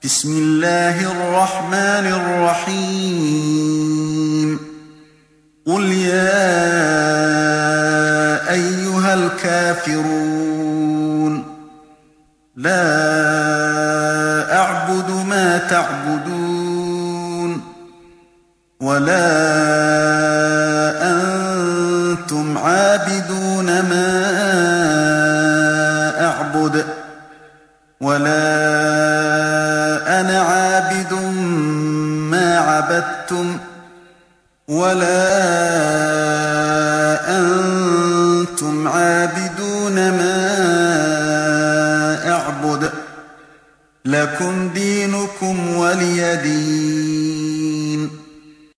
بسم الله الرحمن الرحيم قل يا أيها الكافرون لا أعبد ما تعبدون ولا أنتم عابدون ما أعبد ولا أنا عابد ما عبدتم ولا أنتم عابدون ما أعبد لكم دينكم ولي دين.